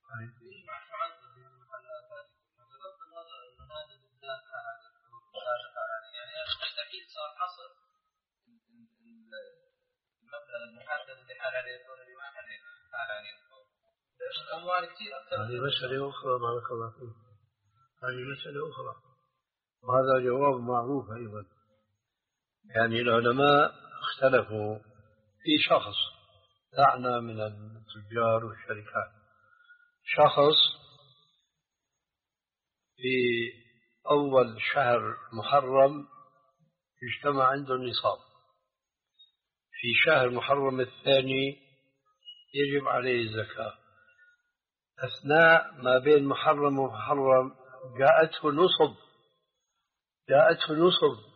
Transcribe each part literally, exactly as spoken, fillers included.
يعني مستحيل صار حصر المبلغ المحدد اللي حال عليه الدور اللي ما حال عليه الدور. الأموال كثير أكثر. هذه مسألة أخرى بارك الله فيك. هذه مسألة أخرى وهذا جواب معروف أيضا. يعني العلماء اختلفوا في شخص دعنا من التجار والشركات، شخص في أول شهر محرم يجتمع عنده النصاب، في شهر محرم الثاني يجب عليه الزكاة، أثناء ما بين محرم ومحرم جاءته نصب جاءته نصب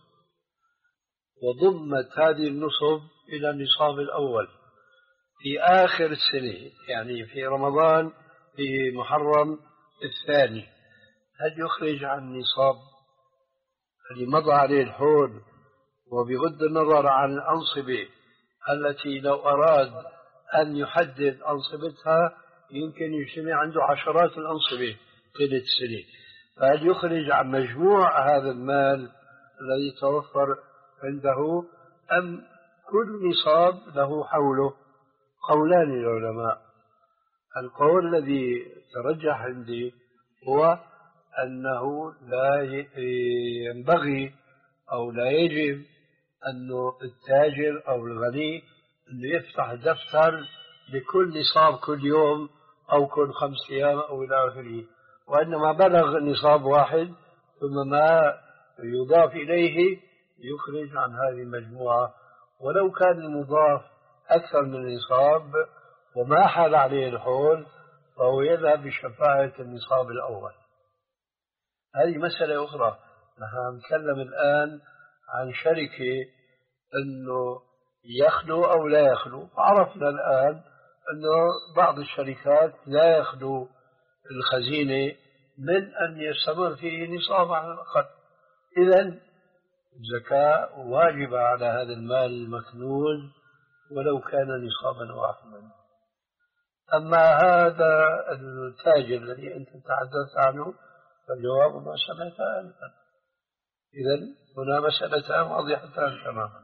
وضمت هذه النصب إلى النصاب الأول في آخر السنة، يعني في رمضان في محرم الثاني، هل يخرج عن نصاب اللي مضى عليه الحول؟ وبغض النظر عن الأنصبة التي لو أراد أن يحدد أنصبتها يمكن يجتمع عنده عشرات الأنصبة طيلة السنة، فهل يخرج عن مجموع هذا المال الذي توفر عنده أم كل نصاب له حوله؟ قولان العلماء. القول الذي ترجح عندي هو أنه لا ينبغي أو لا يجب أنه التاجر أو الغني أنه يفتح دفتر لكل نصاب كل يوم أو كل خمس أيام أو إلى آخره، وإنما بلغ نصاب واحد ثم ما يضاف إليه يخرج عن هذه المجموعة، ولو كان المضاف أكثر من النصاب وما حال عليه الحول فهو يذهب بشفاعة النصاب الأول. هذه مسألة أخرى. نحن نتكلم الآن عن شركة أنه يخلو أو لا يخلو، عرفنا الآن أنه بعض الشركات لا يخلو الخزينة من أن يستمر فيه نصاب على الأقل، إذن الزكاة واجبة على هذا المال المكنوز ولو كان نصابا واحدا. أما هذا التاجر الذي أنت تحدثت عنه فالجواب ما سمعت آنفا. إذن هنا مسألتان واضحتان تماما.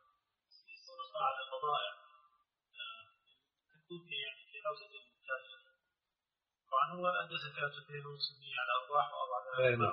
طبعا هو أدى زكاة اثنين وسبعين على أرباح وأضع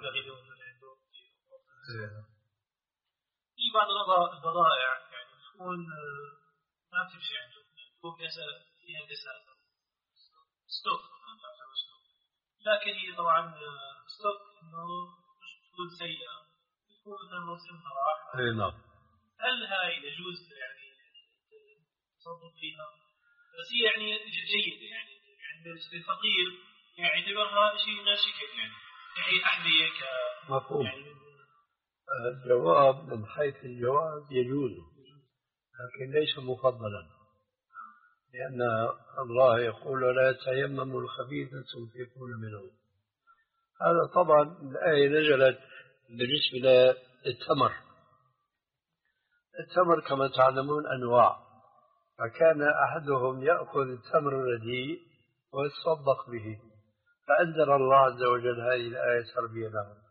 في بعض البضائع يعني تكون ما تمشي عنده، تكون فيها كساد ستوك، لكن هي طبعا ستوك إنه مش تكون سيئة، تكون مثلا موسمها راح. نعم. هل هاي يجوز يعني تصدق فيها؟ بس هي يعني جيد يعني يعني الفقير يعني يعتبرها شيء غير شكل يعني يعني أحذية ك مفهوم. يعني الجواب من حيث الجواز يجوز لكن ليس مفضلا، لأن الله يقول ولا يتيمموا الخبيث تنفقون منه. هذا طبعا الآية نزلت بالنسبة للتمر. التمر كما تعلمون أنواع، فكان أحدهم يأخذ التمر الرديء ويتصدق به، فأنزل الله عز وجل هذه الآية تربية له.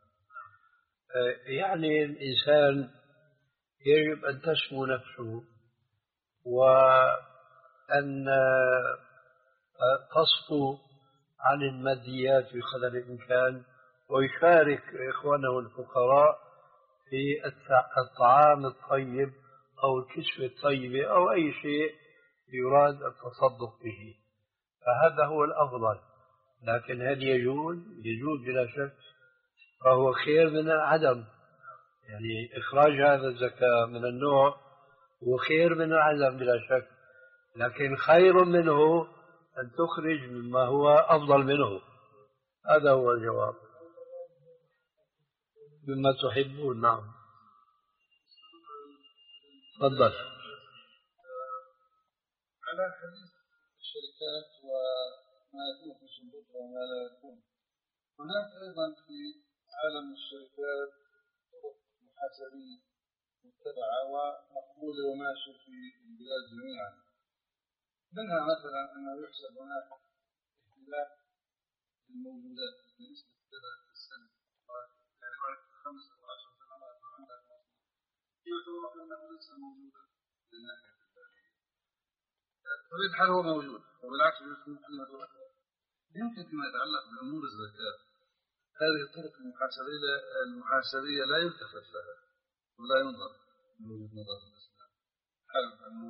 يعني الإنسان يجب أن تسمو نفسه وأن تصفو عن الماديات بقدر الإمكان ويشارك إخوانه الفقراء في الطعام الطيب أو الكسوة الطيبة أو أي شيء يراد التصدق به، فهذا هو الأفضل. لكن هل يجوز؟ يجوز بلا شك، فهو خير من العدم. يعني إخراج هذا الزكاة من النوع هو خير من العدم بلا شك، لكن خير منه أن تخرج مما هو أفضل منه. هذا هو الجواب. مما تحبون. نعم تفضل. على حديث الشركات وما يكون في صندوقها وما لا يكون، هناك أيضا في عالم الشركات طرق محاسبية متبعة ومقبولة وماشية في البلاد جميعا، منها مثلا أنه يحسب هناك اختلاف الموجودات بالنسبة كذا في السنة، يعني بعد خمس أو عشر سنوات عندك يعتبر أنه ليس موجودا للناحية الثانية. بطبيعة الحال هو موجود، وبالعكس يمكن يمكن فيما يتعلق بأمور الزكاة هذه الطرق المحاسبية المحاسبية لا يلتفت لها ولا ينظر من وجهة نظر الإسلام. حابب أنه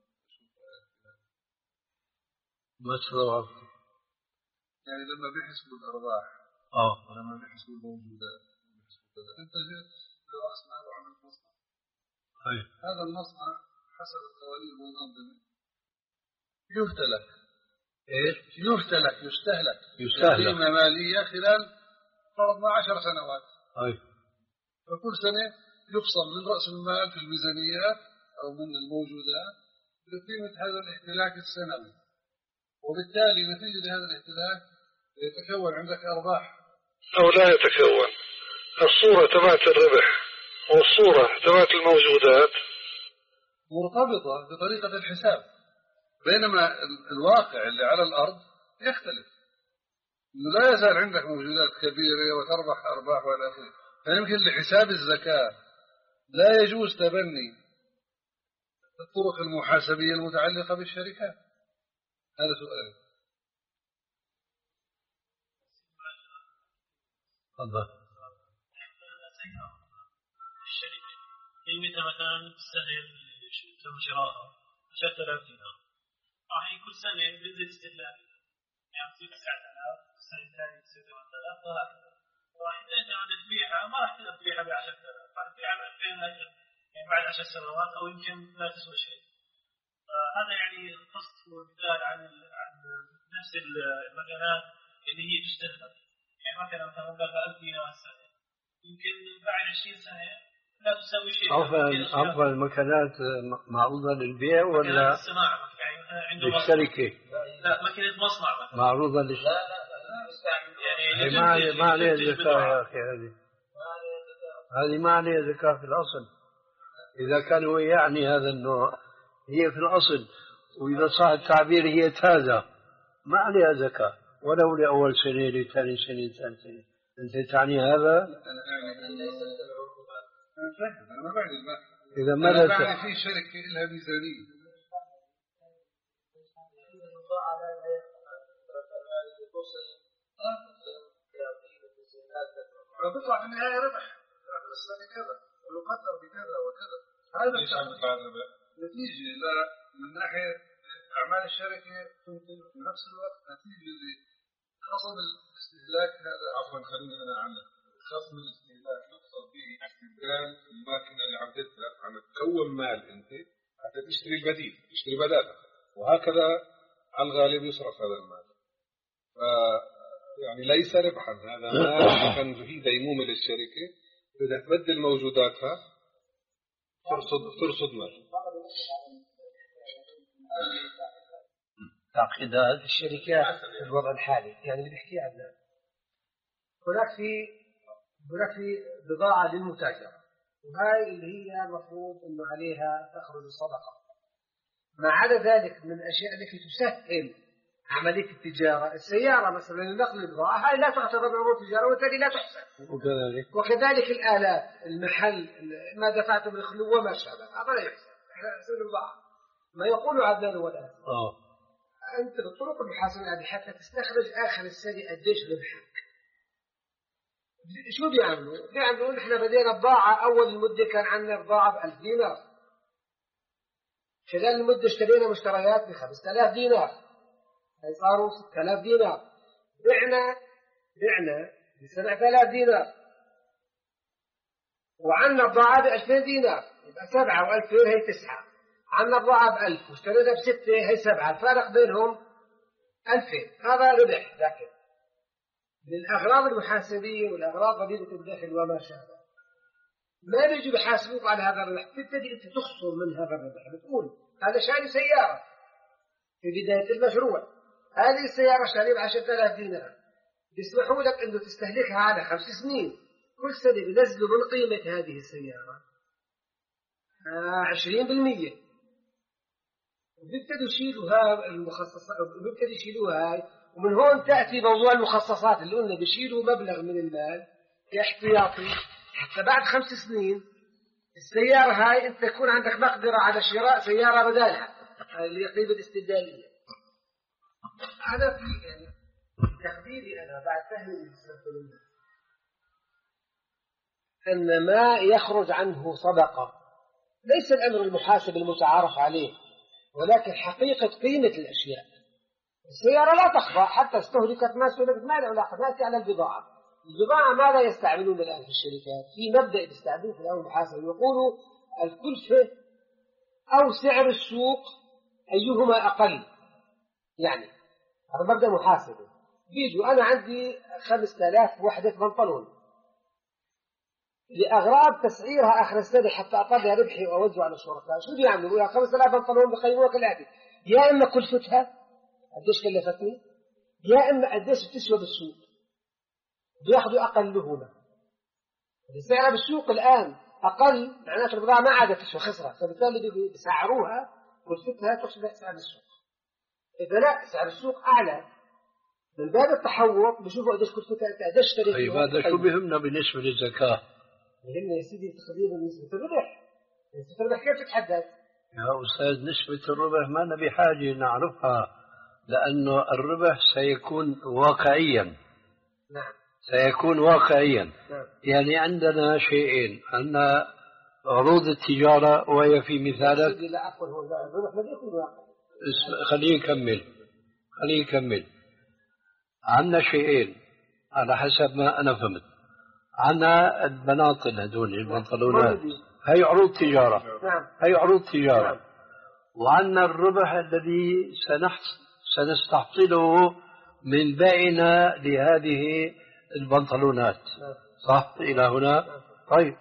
ما تفضل يعني لما بيحسبوا الأرباح اه ولما بيحسبوا الموجودات بيحسبوا كذا، أنت جيت برأس مال وعملت مصنع. أي. هذا المصنع حسب القوانين والأنظمة يفتلك إيش؟ يفتلك يستهلك يستهلك قيمة مالية خلال فرضنا عشر سنوات. أي. فكل سنة يفصل من رأس المال في الميزانيات أو من الموجودات بقيمة هذا الاهتلاك السنوي، وبالتالي نتيجة هذا الاهتلاك يتكون عندك أرباح أو لا يتكون. الصورة تبعت الربح والصورة تبعت الموجودات مرتبطة بطريقة الحساب، بينما الواقع اللي على الأرض يختلف. لا يزال عندك موجودات كبيرة وتربح أرباح وإلى آخره. فيمكن لحساب الزكاة لا يجوز تبني الطرق المحاسبية المتعلقة بالشركات. هذا سؤال. تفضل. الشركة قيمتها مثلا السنة تم شراءها عشرة آلاف دينار، راح كل سنة بينزل استهلاك، يعني تصير تسعة آلاف، السنة الثانية تصير ثمانية آلاف وهكذا. راح إذا أنت تبيعها ما راح تبيعها ب عشرة آلاف، راح تبيعها ب ألفين يعني بعد عشر سنوات أو يمكن لا تسوى شيء. هذا يعني قصد ومثال عن عن نفس المكانات اللي هي تستهلك. يعني مثلا مثلا مبلغ ألف دينار السنة يمكن بعد عشرين سنة لا تسوي شيء. أفضل أفضل المكانات معروضة للبيع ولا الصناعة يعني عنده للشركة؟ لا ماكينة مصنع مثلا معروضة للشركة. يعني ما عليه ما عليه زكاة يا أخي. هذه هذه ما عليه زكاة في الأصل إذا كان هو يعني هذا النوع. هي في الأصل وإذا صح التعبير هي تازة ما عليها زكاة ولو لأول سنة لثاني سنة ثالث سنة. أنت تعني هذا؟ أنا ما بعد البحث. إذا ما أنا بعد في شركة لها ميزانية فبيطلع في النهاية ربح السنة كذا ويقدر بكذا وكذا. هذا ليش عم بيطلع الربح؟ نتيجة لا من ناحية أعمال الشركة تمكن في نفس الوقت نتيجة لخصم الاستهلاك هذا. عفوا خليني أنا أعلق. خصم الاستهلاك نقصد به استبدال الماكينة اللي عم تدفع عم تكون مال أنت حتى تشتري البديل تشتري بدالها، وهكذا على الغالب يصرف هذا المال. ف يعني ليس ربحا، هذا مال كان فيه ديمومة للشركة بدها تبدل موجوداتها ترصد ترصد مال. تعقيدات الشركات في الوضع الحالي يعني اللي بيحكي عنه هناك في هناك في بضاعة للمتاجرة، وهاي اللي هي المفروض إنه عليها تخرج الصدقة. ما عدا ذلك من الأشياء التي تسهل عملية التجارة، السيارة مثلا لنقل البضاعة هاي لا تعتبر عروض تجارة وبالتالي لا تحسب. وكذلك وكذلك الآلات، المحل، ما دفعته من الخلو وما شابه هذا لا يحسب. احنا نحسب البضاعة. ما يقول عدنان والآن آه أنت بالطرق المحاسبة هذه حتى تستخرج آخر السنة قديش ربحك. شو بيعملوا؟ بيعملوا نحن بدينا بضاعة أول المدة كان عندنا بضاعة بألف دينار، خلال المدة اشترينا مشتريات بخمسة آلاف دينار، هاي صاروا ستة آلاف دينار. بعنا بعنا بسبعة آلاف دينار وعندنا بضاعة بألفين دينار، يبقى سبعة وألفين هي تسعة. عندنا بضاعة بألف واشترينا بستة هي سبعة، الفارق بينهم ألفين. هذا ربح. لكن للأغراض المحاسبية والأغراض ضريبة الدخل وما شابه ما بيجوا بيحاسبوك على هذا الربح، تبتدي أنت تخسر من هذا الربح. بتقول هذا شاري سيارة في بداية المشروع، هذه السيارة شاري بعشرة آلاف دينار، بيسمحوا لك أنه تستهلكها على خمس سنين، كل سنة بينزلوا من قيمة هذه السيارة عشرين بالمية، وبيبتدوا يشيلوا هاي المخصصات، وبيبتدوا يشيلوها هاي ومن هون تأتي موضوع المخصصات اللي قلنا بيشيلوا مبلغ من المال كاحتياطي حتى بعد خمس سنين السيارة هاي أنت تكون عندك مقدرة على شراء سيارة بدالها، هاي اللي قيمة الاستبدالية. هذا في يعني تخبيري أنا بعد فهمي أن ما يخرج عنه صدقة ليس الأمر المحاسب المتعارف عليه، ولكن حقيقة قيمة الأشياء. السيارة لا تخضع حتى استهلكت ما استهلكت، ما له علاقة، نأتي على البضاعة. البضاعة ماذا يستعملون الآن في الشركات؟ في مبدأ يستعملون في الأمر المحاسب، يقولوا الكلفة أو سعر السوق أيهما أقل. يعني هذا مبدأ محاسبة. بيجوا أنا عندي خمسة آلاف وحدة بنطلون لأغراض تسعيرها آخر السنة حتى أطلع ربحي وأوزع على الشركاء، شو بيعملوا؟ يا خمسة آلاف بنطلون بقيموها كالآتي: يا إما كلفتها قديش كلفتني، يا إما قديش بتسوى بالسوق، بياخذوا أقلهما. سعرها بالسوق الآن أقل، معناته البضاعة ما عادت تسوى، خسرة، فبالتالي بيسعروها كلفتها تشبه سعر السوق. إذا لا سعر السوق أعلى من باب التحوط بشوفوا قديش كلفتها أنت قديش اشتريت. طيب هذا شو بيهمنا بالنسبة للزكاة؟ بيهمنا يا سيدي تقدير نسبة الربح. نسبة الربح كيف تتحدد؟ يا أستاذ نسبة الربح ما نبي حاجة نعرفها، لأنه الربح سيكون واقعيا. نعم. سيكون واقعيا. نعم. يعني عندنا شيئين، عندنا عروض التجارة وهي في مثالك. لا عفوا هو الربح ما يكون واقعي. خليه يكمل خليه يكمل. عندنا شيئين على حسب ما أنا فهمت. عندنا البناطل هذول البنطلونات، هي عروض تجارة. نعم. هي عروض تجارة. نعم. وعندنا الربح الذي سنستحصله من بيعنا لهذه البنطلونات. نعم. صح إلى هنا؟ نعم. طيب،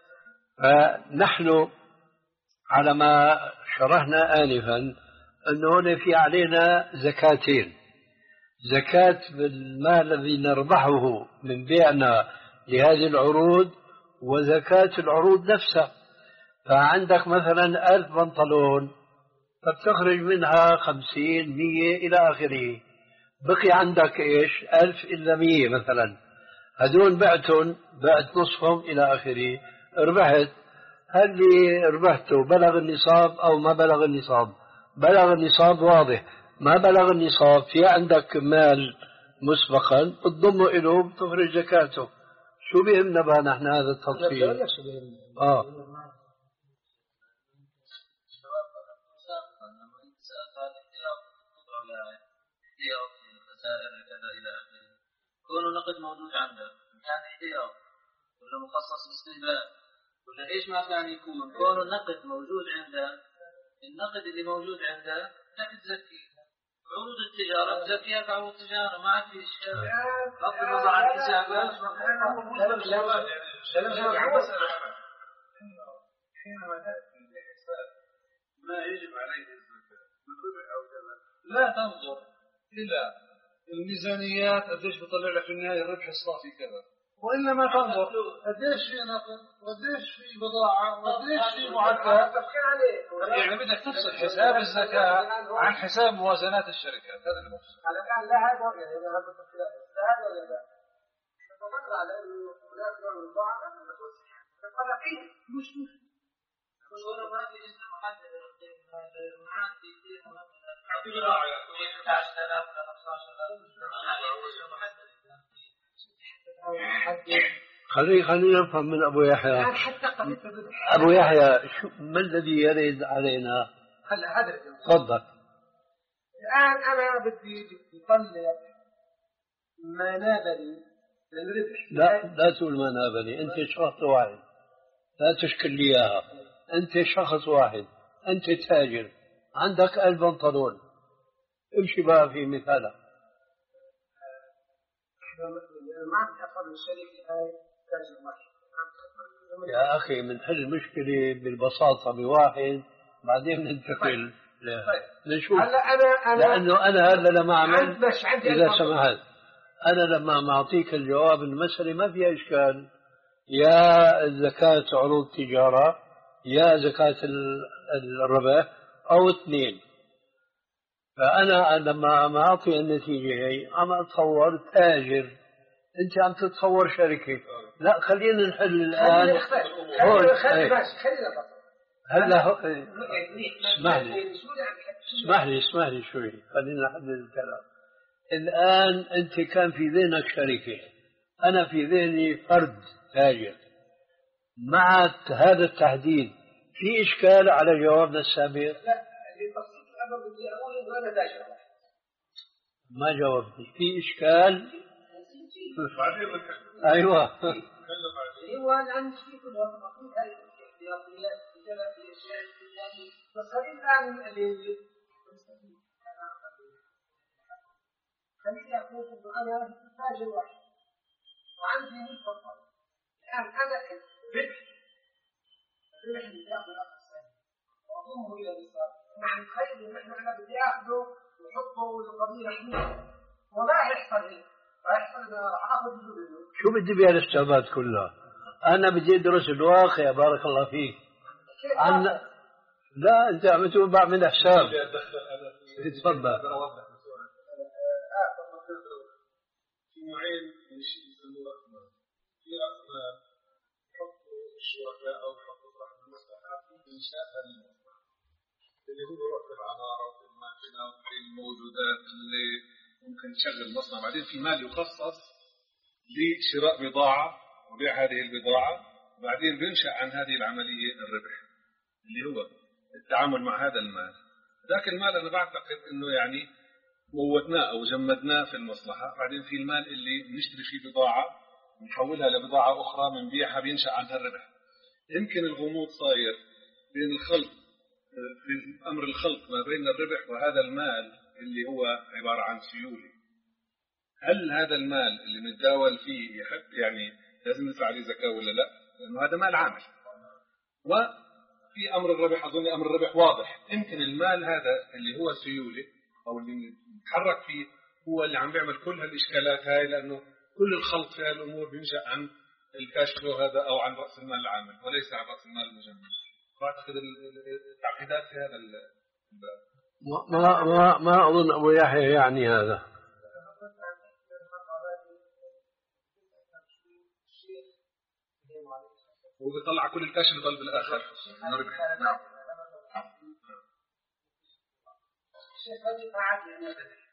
فنحن على ما شرحنا آنفا أنه هنا في علينا زكاتين: زكاة بالمال الذي نربحه من بيعنا لهذه العروض، وزكاة العروض نفسها. فعندك مثلا ألف بنطلون فبتخرج منها خمسين مية إلى آخره، بقي عندك إيش ألف إلا مية مثلا، هدول بعتهم بعت نصفهم إلى آخره، ربحت. هل اللي ربحته بلغ النصاب أو ما بلغ النصاب؟ بلغ النصاب واضح. ما بلغ النصاب في عندك مال مسبقا بتضمه إله بتخرج زكاته. شو بيهمنا بقى نحن هذا التفصيل؟ آه كونه نقد موجود عنده كان احتياط ولا مخصص باستهلاك ولا ايش ما كان يكون، كونه النقد موجود عنده، النقد اللي موجود عنده لا تزكيه. عروض التجارة تزكيها كعروض تجارة، ما في اشكال. بغض النظر عن الحسابات. حينما تأتي لحساب ما يجب عليه الزكاة من ربح أو كذا، لا تنظر إلى الميزانيات قديش بيطلع لك في النهاية الربح الصافي كذا، وإنما تنظر قديش في نقد وقديش في بضاعة وقديش في معدات. يعني بدك تفصل حساب الزكاة عن حساب موازنات الشركات. هذا اللي بفصل. على كان لا هذا يعني لا هذا لا هذا ولا لا. نتفق على إنه هناك نوع من الضعف فالقلقين مش مش مش ولا ما في اسم محدد المعاد في خلي خلينا نفهم من أبو يحيى. أبو يحيى شو ما الذي يرد علينا؟ هلا هذا تفضل. الآن أنا بدي أطلع ما نابني من ربح. لا لا تقول ما نابني، أنت شخص واحد، لا تشكل لي إياها. أنت شخص واحد، أنت تاجر عندك ألف بنطلون، امشي بقى في مثالك. ما أخذ الشركة هاي تاجر واحد. يا أخي بنحل المشكلة بالبساطة بواحد، بعدين ننتقل لنشوف. هلا أنا أنا لأنه أنا هذا لما أعمل مش عندي إذا سمحت، أنا لما معطيك الجواب المسألة ما فيها إشكال. يا زكاة عروض تجارة يا زكاة الربح أو اثنين. فأنا لما ما أعطي النتيجة هي عم أتصور تاجر، أنت عم تتصور شركة. لا خلينا نحل الآن. خلينا هلا اسمح لي اسمح لي اسمح لي شوي، خلينا نحدد الكلام. الآن أنت كان في ذهنك شركة، أنا في ذهني فرد تاجر. مع هذا التحديد في إشكال على جوابنا السابق؟ لا، لتبسيط الأمر بدي أقول إنه أنا تاجر. ما جاوبني. في إشكال؟ أيوة. هو الآن في كل تفاصيل هذه الاحتياطيات في أشياء يعني بس خلينا الآن خليني أقول إنه أنا تاجر واحد وعندي نسبة. الآن أنا ربح الربح اللي يأخذ الأخ الثاني وأضمه إلى النصاب، يعني تخيل إن إحنا أنا بدي آخذه وحطه والقضية حمية وما هيحصل هيك، هيحصل إنه راح آخذ منه. شو بدي بها الحسابات كلها؟ أنا بدي أدرس الواقع. بارك الله فيك. عن... لا أنت عم تقول بعمل حساب. تفضل. في نوعين من الشيء يسموه رأس مال. في رأس مال يحطوا الشركاء أو يحطوا صاحب المصلحة في إنشاء هذه المصلحة اللي هو يروح في العمارة وفي الماكينة وفي الموجودات اللي ممكن تشغل مصنع. بعدين في مال يخصص لشراء بضاعة وبيع هذه البضاعة، وبعدين بينشأ عن هذه العملية الربح اللي هو التعامل مع هذا المال. ذاك المال أنا بعتقد إنه يعني موتناه أو جمدناه في المصلحة. بعدين في المال اللي نشتري فيه بضاعة ونحولها لبضاعة أخرى منبيعها بينشأ عنها الربح. يمكن الغموض صاير بين الخلط في أمر الخلط ما بين الربح وهذا المال اللي هو عبارة عن سيولة. هل هذا المال اللي نتداول فيه يحب يعني لازم ندفع عليه زكاة ولا لا؟ لأنه هذا مال عامل. وفي أمر الربح أظن أمر الربح واضح. يمكن المال هذا اللي هو سيولة أو اللي نتحرك فيه هو اللي عم بيعمل كل هالإشكالات هاي، لأنه كل الخلط في هالأمور بينشأ عن الكاش فلو هذا أو عن رأس المال العامل وليس عن رأس المال المجمد. فأعتقد التعقيدات في هذا الباب. ما ما ما أظن أبو يحيى يعني هذا. وبيطلع كل الكاش اللي ضل بالآخر. الشيخ هذه قاعد يعني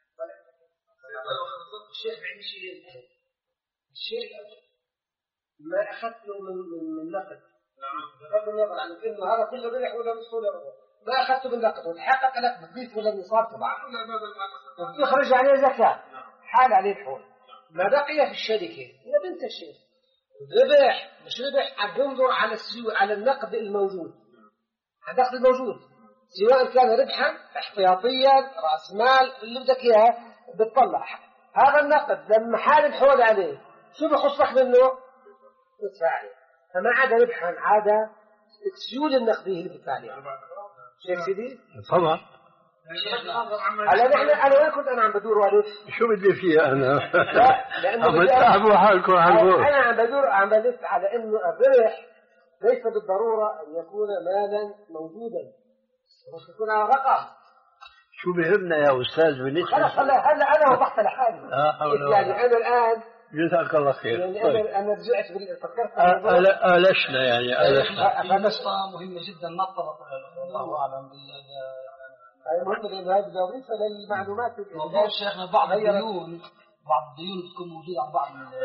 الشيخ عندي شيء الشيء ما أخذته من من نقد بغض النظر عن إنه هذا كله ربح ولا نصف ولا ربح، ما أخذته من نقد وتحقق لك بضيف ولا نصاب طبعا يخرج عليه زكاة حال عليه الحول. ما بقي في الشركة هي بنت الشيخ ربح مش ربح، عم بنظر على السيو على النقد الموجود، على النقد الموجود سواء كان ربحا احتياطيا راس مال اللي بدك اياه بتطلع هذا النقد لما حال الحول عليه شو بخصك منه؟ تدفع عليه. فما عاد ربحا عاد السيول النقديه اللي بدفع عليها. شايف سيدي؟ طبعا. على نحن انا وين كنت انا عم بدور والف؟ شو بدي فيها انا؟ لا لانه عم تتعبوا حالكم على البوت. انا عم بدور عم بلف على انه الربح ليس بالضروره ان يكون مالا موجودا، بس يكون على رقم. شو بهمنا يا أستاذ بالنسبة؟ خلاص هلا هلا أنا وضحت لحالي. آه يعني أنا الآن جزاك الله خير. يعني طيب. أنا أنا رجعت فكرت آه ألشنا يعني ألشنا. فنقطة مهمة جدا ما اتطرق الله أعلم بالله. المهم لأن هذه وظيفة للمعلومات. موضوع شيخنا بعض الديون بعض الديون بتكون موجودة على بعض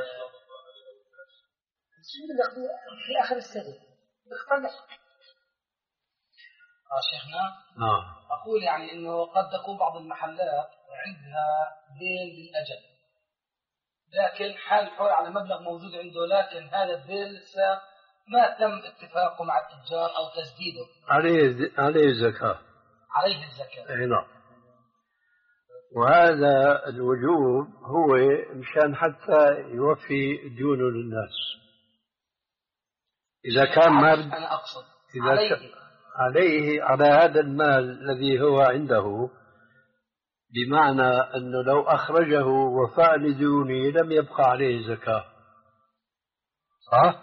الشيء اللي في آخر السنة اختلف. آه شيخنا نعم أقول يعني إنه قد تكون بعض المحلات عندها دين للأجل، لكن حال حول على مبلغ موجود عنده، لكن هذا الدين لسه ما تم اتفاقه مع التجار أو تسديده. عليه عليه الزكاة. عليه الزكاة. أي نعم. وهذا الوجوب هو مشان حتى يوفي ديونه للناس. إذا كان مرد أنا أقصد إذا عليه. عليه على هذا المال الذي هو عنده، بمعنى أنه لو أخرجه وفاء لديونه لم يبقى عليه زكاة. صح؟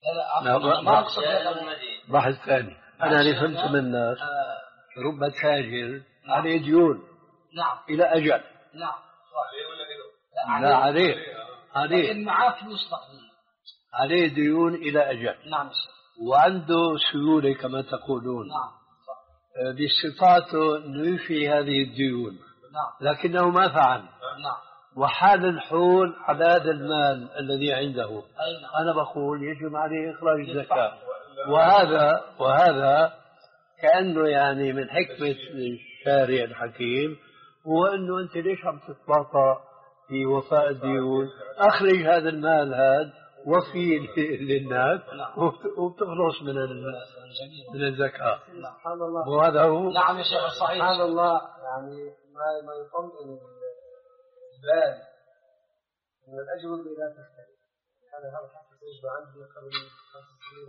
لا لا ما أقصد بحث ثاني. أنا اللي فهمت من الناس رب تاجر عليه ديون نعم إلى أجل. نعم لا عليه عليه لكن معاه فلوس تقديم عليه ديون إلى أجل. نعم وعنده سيولة كما تقولون. نعم باستطاعته أن يوفي هذه الديون. نعم لكنه ما فعل. نعم وحال الحول على هذا المال الذي عنده. نعم. أنا بقول يجب عليه إخراج الزكاة. وهذا وهذا كأنه يعني من حكمة الشارع الحكيم هو أنه أنت ليش عم تتباطأ في وفاء الديون؟ أخرج هذا المال هذا وفي للناس وبتخلص من من الزكاة. سبحان الله. وهذا هو. نعم يا شيخ صحيح. سبحان الله. يعني ما ما يطمئن البال من الأجوبة لا تختلف. هذا هذا حتى يجب عندي قبل خمس سنين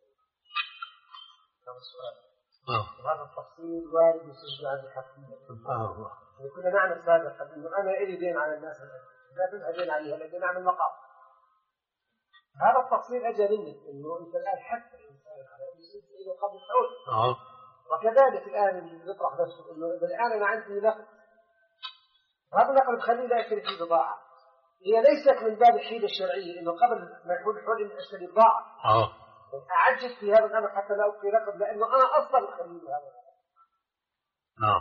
هذا السؤال. وهذا التفصيل وارد يسجل عندي حقيقة. سبحان الله. كنا نعمل سابقا إنه أنا إلي دين على الناس لا تنسى دين عليها لكن نعمل مقام. هذا التفصيل أجل منك إنه أنت الآن حتى الإنسان على إنه قبل الحول. آه. وكذلك الآن اللي يطرح نفسه إنه الآن أنا عندي نقد. هذا النقد بخليه لا يشتري فيه بضاعة. هي ليست من باب الحيلة الشرعية إنه قبل ما يكون الحول إني أشتري بضاعة. آه. أعجز في هذا الأمر حتى لا أبقي نقد لأنه أنا أصلا بخليه هذا. نعم.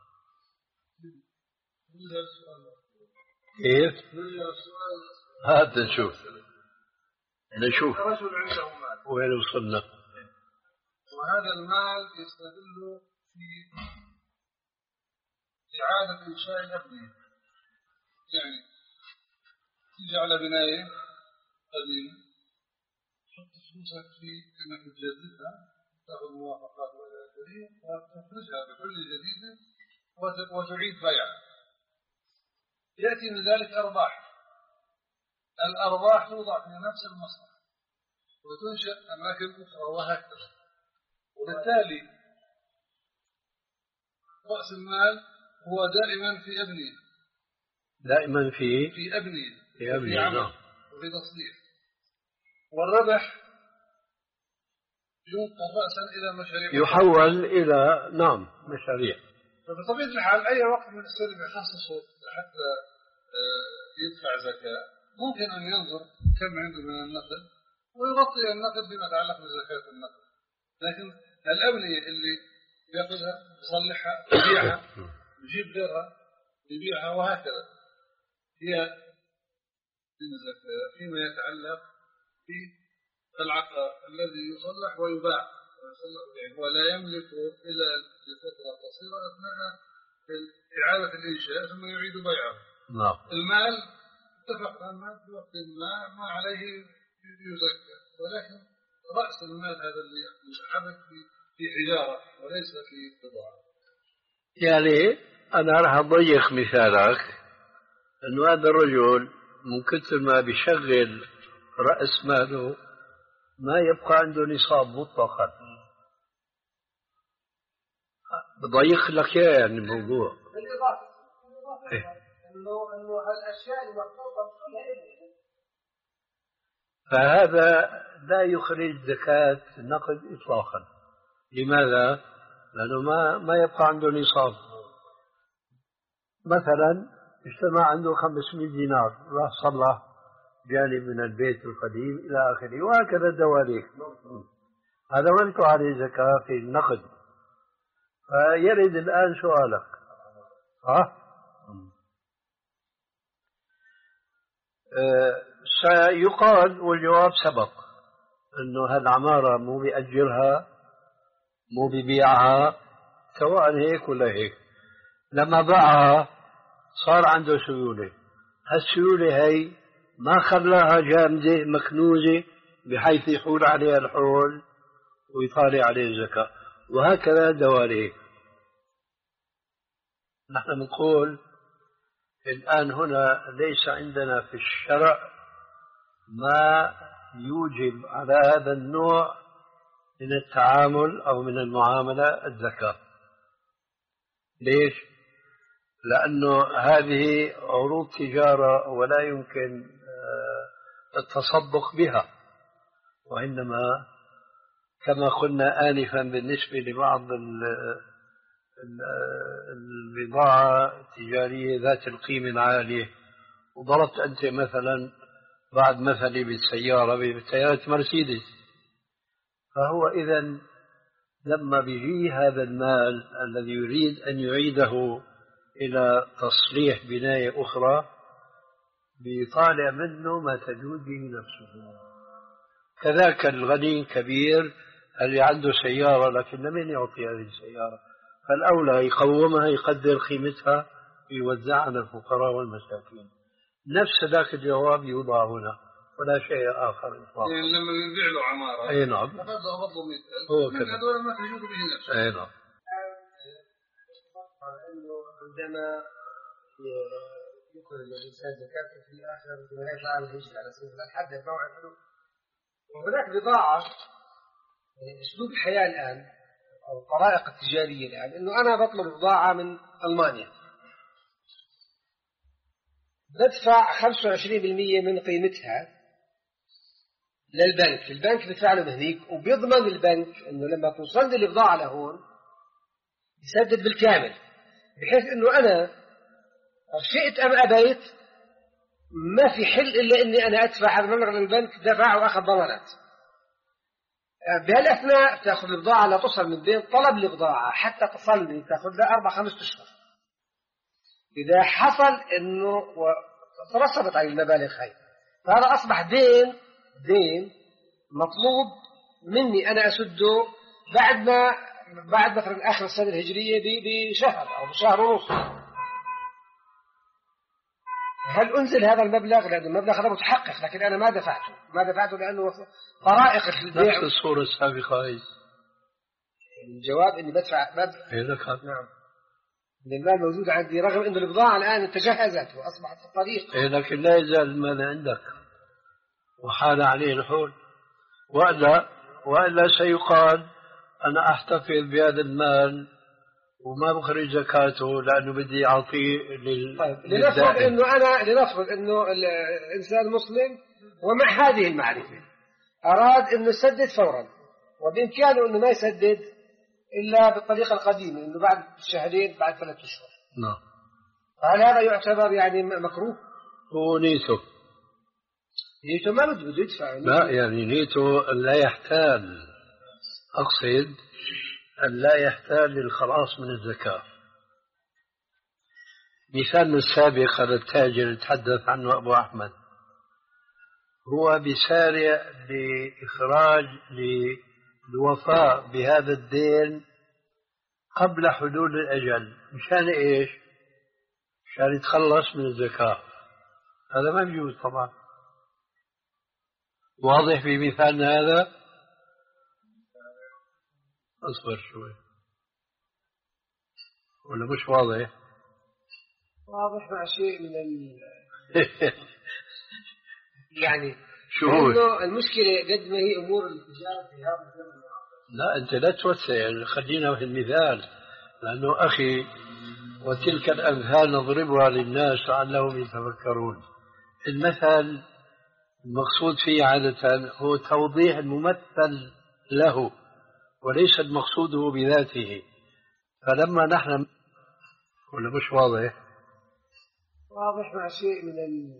كيف؟ هات نشوف. نشوف. رجل عنده مال. وين وصلنا؟ وهذا المال يستغل في إعادة إنشاء الأبنية. يعني تيجي على بناية قديمة تحط فلوسك في إنك تجددها تأخذ موافقات وإلى آخره وتخرجها بكل جديدة وتعيد بيعها. يأتي من ذلك أرباح. الأرباح توضع في نفس المصنع وتنشأ أماكن أخرى وهكذا. وبالتالي رأس المال هو دائما في أبنية. دائما في في أبنية. في أبنية. في عمل وفي تصدير. والربح ينقل رأسا إلى مشاريع. يحول إلى نعم مشاريع. فبطبيعة الحال أي وقت من السنة يخصصه حتى يدفع زكاة ممكن أن ينظر كم عنده من النقد ويغطي النقد بما يتعلق بزكاة النقد. لكن الأبنية اللي يأخذها يصلحها يبيعها يجيب غيرها يبيعها وهكذا هي من الزكاة فيما يتعلق بالعقار الذي يصلح ويباع ولا يملك إلا لفترة قصيرة أثناء إعادة الإنشاء ثم يعيد بيعه. نعم. المال اتفقنا المال في وقت ما ما عليه يزكى ولكن رأس المال هذا اللي يحدث في في حجارة وليس في بضاعة. يعني أنا راح أضيق مثالك إنه هذا الرجل من كثر ما بيشغل رأس ماله ما يبقى عنده نصاب مطلقا. بضيق لك يعني الموضوع. بالإضافة إنه إنه هالأشياء المخصوصة كلها. فهذا لا يخرج زكاة النقد إطلاقا. لماذا؟ لأنه ما ما يبقى عنده نصاب. مثلا اجتمع عنده خمسمائة دينار راح صلح جانب من البيت القديم إلى آخره وهكذا الدواليك. هذا ما يكون عليه زكاة في النقد. فيرد الآن سؤالك ها؟ أه سيقال والجواب سبق أنه هالعمارة مو بيأجرها مو بيبيعها سواء هيك ولا هيك. لما باعها صار عنده سيولة. هالسيولة هي ما خلاها جامدة مكنوزة بحيث يحول عليها الحول ويطالع عليه الزكاة وهكذا دواليك. نحن نقول الآن هنا ليس عندنا في الشرع ما يوجب على هذا النوع من التعامل أو من المعاملة الزكاة. ليش؟ لأنه هذه عروض تجارة ولا يمكن التصدق بها وإنما كما قلنا آنفا بالنسبة لبعض البضاعة التجارية ذات القيمة العالية، وضربت أنت مثلا بعد مثلي بالسيارة بسيارة مرسيدس، فهو إذن لما بيجي هذا المال الذي يريد أن يعيده إلى تصليح بناية أخرى بيطالع منه ما تجود به نفسه. كذاك الغني الكبير اللي عنده سيارة لكن لمن يعطي هذه السيارة؟ فالأولى يقومها، يقدر قيمتها، يوزعها على الفقراء والمساكين. نفس ذاك الجواب يوضع هنا ولا شيء آخر إطلاقا. يعني لما يبيع له عمارة أي نعم فهذا برضه مثل هو من كذا. هذول ما تجود به نفسه. أي نعم. إنه عندما يخرج الإنسان زكاته في آخر نهاية العام الهجري على سبيل المثال حدد موعد حلول، وهناك بضاعة أسلوب الحياة الآن أو الطرائق التجارية الآن إنه أنا بطلب بضاعة من ألمانيا بدفع خمسة وعشرين بالمئة من قيمتها للبنك، البنك بدفع له هنيك وبيضمن البنك إنه لما توصل لي البضاعة لهون يسدد بالكامل، بحيث إنه أنا شئت أم أبيت ما في حل إلا إني أنا أدفع هذا المبلغ للبنك دفع وأخذ ضمانات. بهالأثناء تأخذ البضاعة لا تصل من بين طلب البضاعة حتى تصل لي تأخذ لها أربع خمس أشهر. إذا حصل إنه ترصدت على المبالغ هاي فهذا أصبح دين دين مطلوب مني أنا أسده بعد ما بعد مثلا آخر السنة الهجرية بشهر أو بشهر ونص. هل أنزل هذا المبلغ؟ لأن المبلغ هذا متحقق لكن أنا ما دفعته ما دفعته لأنه طرائق البيع. نفس الصورة السابقة هي. الجواب إني بدفع بدفع. إيه لك. نعم. المال موجود عندي رغم إنه البضاعة الآن تجهزت وأصبحت في الطريق. إيه لكن لا يزال المال عندك وحال عليه الحول، وإلا وإلا سيقال أنا أحتفظ بهذا المال وما بخرج زكاته لأنه بدي أعطيه لل طيب لنفرض إنه أنا لنفرض إنه الإنسان مسلم ومع هذه المعرفة أراد إنه يسدد فورا وبإمكانه إنه ما يسدد إلا بالطريقة القديمة إنه بعد شهرين بعد ثلاثة أشهر. نعم. هل هذا يعتبر يعني مكروه؟ هو نيته نيته ما بده بده يدفع. لا يعني نيته لا يحتال، أقصد أن لا يحتال للخلاص من الزكاة. مثال السابق هذا التاجر تحدث عنه أبو أحمد هو بسارع لإخراج للوفاء بهذا الدين قبل حلول الأجل. مشان إيش؟ مشان يتخلص من الزكاة. هذا ما يجوز طبعا. واضح في مثالنا هذا؟ أصبر شوي ولا مش واضح؟ واضح مع شيء من ال يعني شو هو؟ المشكلة قد ما هي أمور التجارة في هذا الزمن. لا أنت لا توسع، خلينا في المثال لأنه أخي وتلك الأمثال نضربها للناس لعلهم يتفكرون. المثل المقصود فيه عادة هو توضيح الممثل له وليس مقصوده بذاته. فلما نحن ولا مش واضح؟ واضح مع شيء من ال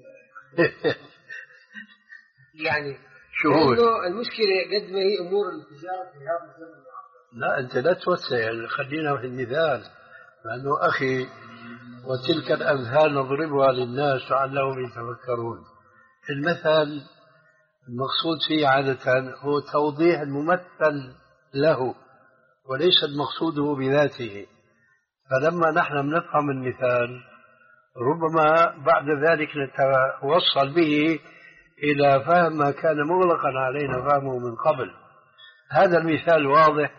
يعني شو هو؟ المشكلة قد ما هي أمور التجارة في هذا الزمن. لا أنت لا توسع، خلينا في المثال لأنه أخي وتلك الأمثال نضربها للناس لعلهم يتفكرون. المثل المقصود فيه عادة هو توضيح الممثل له وليس مقصوده بذاته. فلما نحن نفهم المثال ربما بعد ذلك نتوصل به إلى فهم ما كان مغلقا علينا فهمه من قبل. هذا المثال واضح.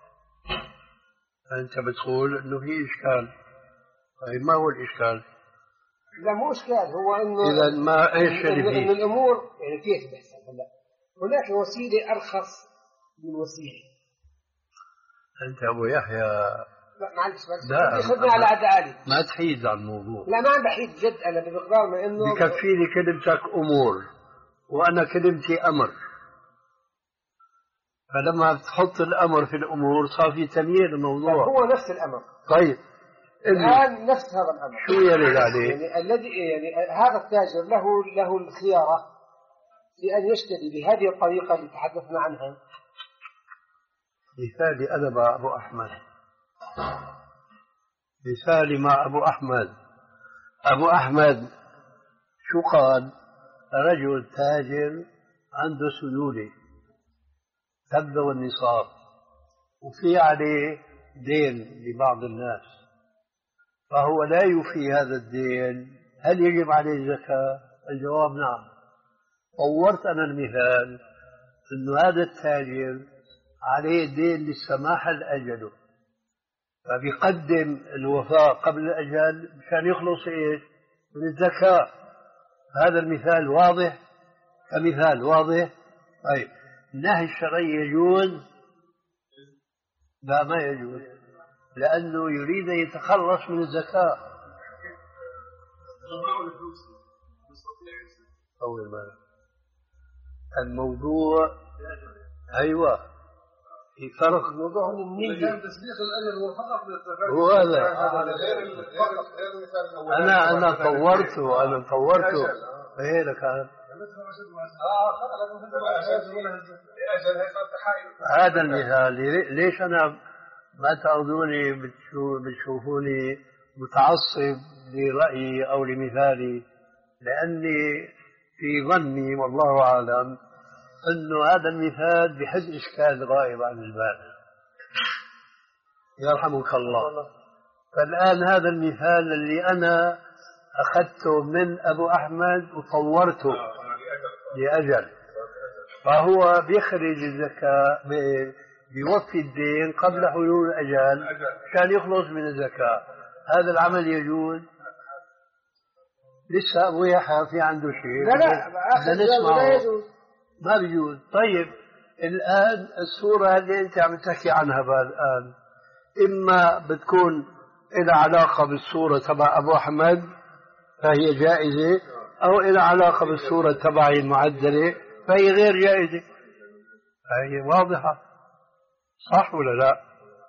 أنت بتقول أنه في إشكال. طيب ما هو الإشكال؟ لا مو إشكال، هو إنه إذا ما إيش اللي فيه؟ إن الأمور يعني كيف بيحصل هلا هناك وسيلة أرخص من وسيلة. أنت أبو يحيى لا معلش بس لا خذنا على عدالي ما تحيد عن الموضوع. لا ما عم بحيد جد أنا بمقدار ما إنه بكفيني كلمتك أمور وأنا كلمتي أمر. فلما تحط الأمر في الأمور صار في تمييز الموضوع. هو نفس الأمر. طيب الآن نفس هذا الأمر شو يرد عليه؟ يعني الذي يعني هذا التاجر له له الخيارة في أن يشتري بهذه الطريقة اللي تحدثنا عنها. مثالي أنا مع أبو أحمد، مثالي مع أبو أحمد. أبو أحمد شو قال؟ رجل تاجر عنده سيولة تبلغ النصاب وفي عليه دين لبعض الناس، فهو لا يوفي هذا الدين، هل يجب عليه الزكاة؟ الجواب نعم. طورت أنا المثال أنه هذا التاجر عليه دين للسماح لأجله، فبيقدم الوفاء قبل الأجل مشان يخلص إيش؟ من الزكاة. هذا المثال واضح كمثال واضح. طيب النهي الشرعي يجوز؟ لا ما يجوز، لأنه يريد أن يتخلص من الزكاة. أول ما الموضوع أيوة في فرق موضوع النية. هو هذا أنا أنا طورته أنا طورته إيه لك هذا المثال. ليش أنا ما تأخذوني بتشوفوني متعصب لرأيي أو لمثالي؟ لأني في ظني والله أعلم أنه هذا المثال بحد إشكال غائب عن البال. يرحمك الله. فالآن هذا المثال اللي أنا أخذته من أبو أحمد وطورته لأجل، فهو بيخرج الزكاة بيوفي الدين قبل حلول الأجل عشان يخلص من الزكاة. هذا العمل يجوز؟ لسه أبو يحيى في عنده شيء؟ لا لا بدنا نسمعه. ما بيجوز. طيب الآن الصورة اللي أنت عم تحكي عنها الآن إما بتكون إلى علاقة بالصورة تبع أبو أحمد فهي جائزة، أو إلى علاقة بالصورة تبعي المعدلة فهي غير جائزة. فهي واضحة، صح ولا لا؟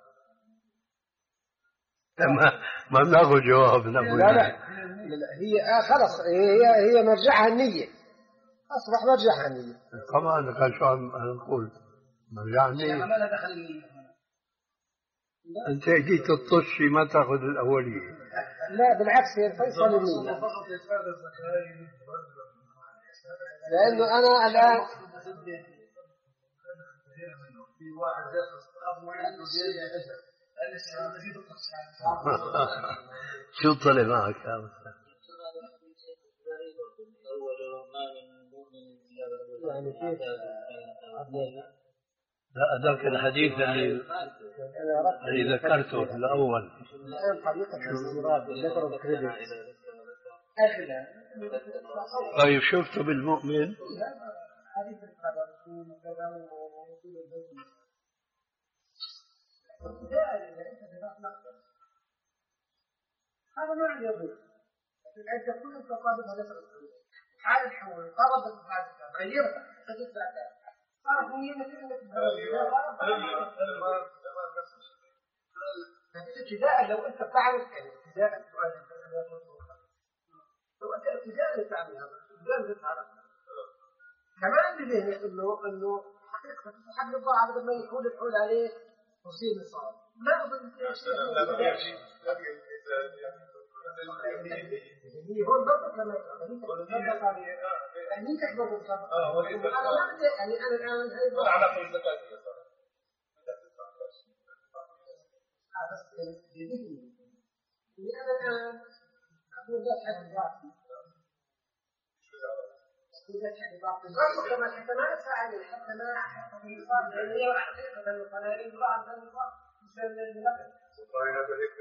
ما ما بناخذ جواب من أبو لا لا هي آه خلص هي هي مرجعها النية، أصبح مرجعها النية. طبعا كان شو عم نقول مرجعها النية. ما لها دخل النية. أنت جيت تطشي ما تأخذ الأولية. لا بالعكس هي الفيصل النية، لأنه أنا الآن في واحد ياخذ عنده زيادة شو طلع معك يا أستاذ؟ لا ذاك الحديث اللي اللي ذكرته في الأول. الآن طريقة الاستيراد الليبر كريدت أغلى. طيب شفته بالمؤمن؟ هذا ما عنده يضيف، لكن أنت تكون أنت طالبها ليبر كريدت حال الحول طلبت هذا غيرها خذت بعدها صارت نيتك إنك ابتداء. لو أنت تعرف ابتداء السؤال لو أنت ابتداء تعمل هذا ابتداء تعرف كمان بذهنك إنه إنه حقيقة تستحق الضاعة بدل ما يكون الحول عليه مصير نصاب. لا أظن شيء هي هون برضه كمان يعني تكبر بالخبر. أنا ما بدي يعني أنا الآن ولا علاقة بالزكاة بس بذهني إني أنا الآن أقول ذات حد ذاتي أقول ذات حد ذاتي برضه كمان حتى ما أساعد حتى ما أحط في النصاب لأنه هي حقيقة القنارين بعض النصاب مشان النقل. والله هذا هيك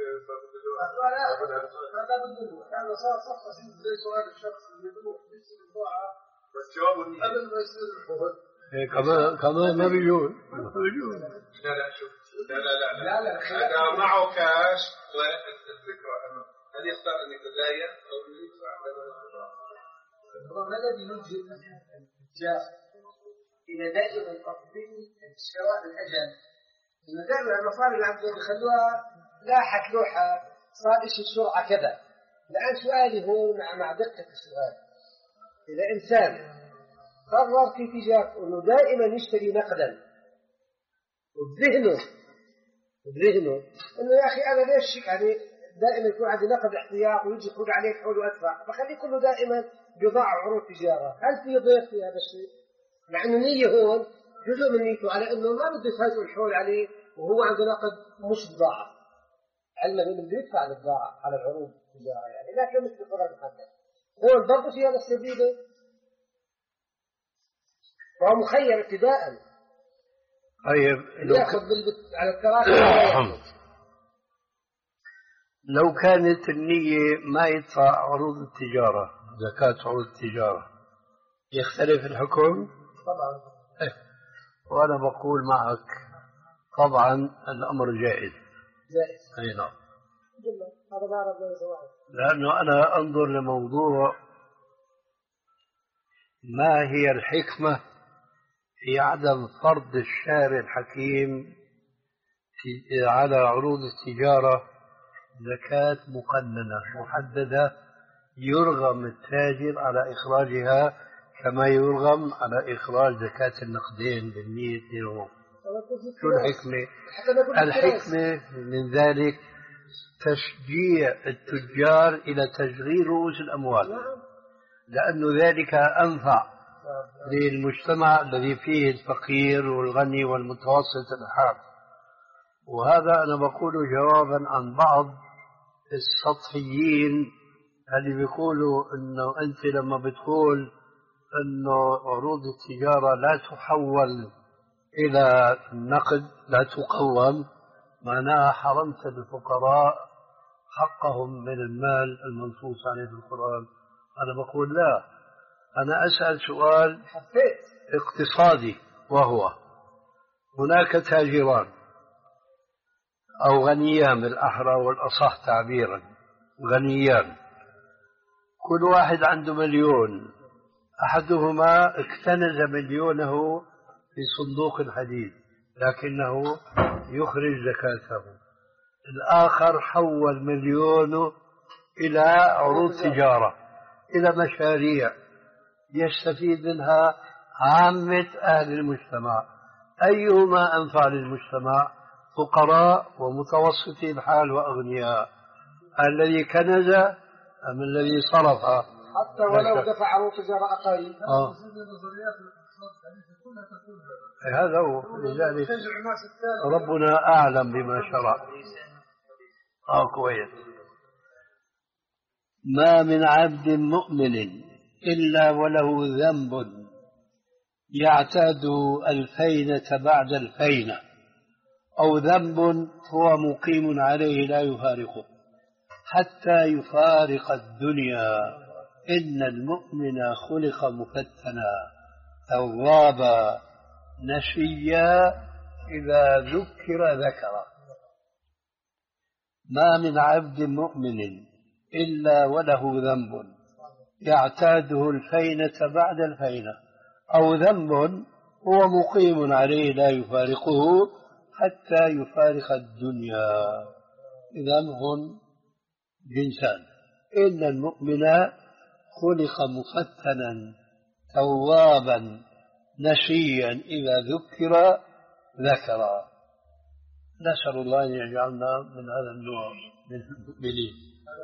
هذا بدو يعني صار صفقة زي سؤال الشخص اللي بيروح بيشتري بضاعة بس جوابه قبل ما يصير الفهد كمان كمان ما بيجوز. لا لا شوف لا لا لا لا هذا معه كاش والفكرة انه هل يختار ان يتداين او يدفع؟ ما الذي يلجئ التجار إلى هي دائما تطبيق شراء الأجل. إنه دائما المصاري اللي عندهم يخلوها لاحت لوحة صار إشي بسرعة كذا. الآن سؤالي هو مع مع دقة السؤال، إذا إنسان قرر في تجارة إنه دائما يشتري نقدا وبذهنه وبذهنه إنه يا أخي أنا ليش يعني دائما يكون عندي نقد احتياط ويجي يخرج عليك حول وأدفع، فخليه كله دائما بضاعة عروض تجارة. هل في ضيق في هذا الشيء؟ مع إنه نية هون جزء من نيته على إنه ما بده يفاجئ الحول عليه وهو عنده نقد مش بضاعة، علما إنه بده يدفع البضاعة على العروض التجارة يعني، لكن مش بقدر محدد. هو برضه في هذا السبيل وهو مخير ابتداء. طيب ياخذ بالبت... على التراخي. لو كانت النية ما يدفع عروض التجارة، زكاة عروض التجارة، يختلف الحكم؟ طبعا. إيه. وأنا بقول معك طبعا الأمر جائز. جائز. أي نعم. هذا ما أعرف ليس واحد. لأنه أنا أنظر لموضوع ما هي الحكمة في عدم فرض الشارع الحكيم على عروض التجارة زكاة مقننة محددة يرغم التاجر على إخراجها كما يرغم على إخراج زكاة النقدين بالمئة درهم. شو الحكمة؟ الحكمة من ذلك تشجيع التجار إلى تشغيل رؤوس الأموال، لأن ذلك أنفع للمجتمع الذي فيه الفقير والغني والمتوسط الحال. وهذا أنا بقوله جوابا عن بعض السطحيين اللي بيقولوا إنه أنت لما بتقول إنه عروض التجارة لا تحول إلى النقد لا تقوم، معناها حرمت الفقراء حقهم من المال المنصوص عليه في القرآن. أنا بقول لا، أنا أسأل سؤال اقتصادي، وهو هناك تاجران أو غنيان بالأحرى والأصح تعبيرا، غنيان كل واحد عنده مليون، أحدهما اكتنز مليونه في صندوق الحديد لكنه يخرج زكاته، الآخر حول مليونه إلى عروض تجارة، إلى مشاريع يستفيد منها عامة أهل المجتمع. أيهما أنفع للمجتمع؟ فقراء ومتوسطي الحال وأغنياء، الذي كنز أم الذي صرفها؟ حتى ولو دفع عروض تجارة أقل. آه. هذا هو، لذلك ربنا أعلم بما شرع. آه كويس. ما من عبد مؤمن إلا وله ذنب يعتاد الفينة بعد الفينة، أو ذنب هو مقيم عليه لا يفارقه حتى يفارق الدنيا. إن المؤمن خلق مفتنا توابا نشيا إذا ذكر ذكر. ما من عبد مؤمن إلا وله ذنب يعتاده الفينة بعد الفينة، أو ذنب هو مقيم عليه لا يفارقه حتى يفارق الدنيا. إذا هم جنسان. إن المؤمن خلق مفتنا توابا نشيا إذا ذكر ذكر. نسأل الله أن يجعلنا من هذا النوع من المؤمنين.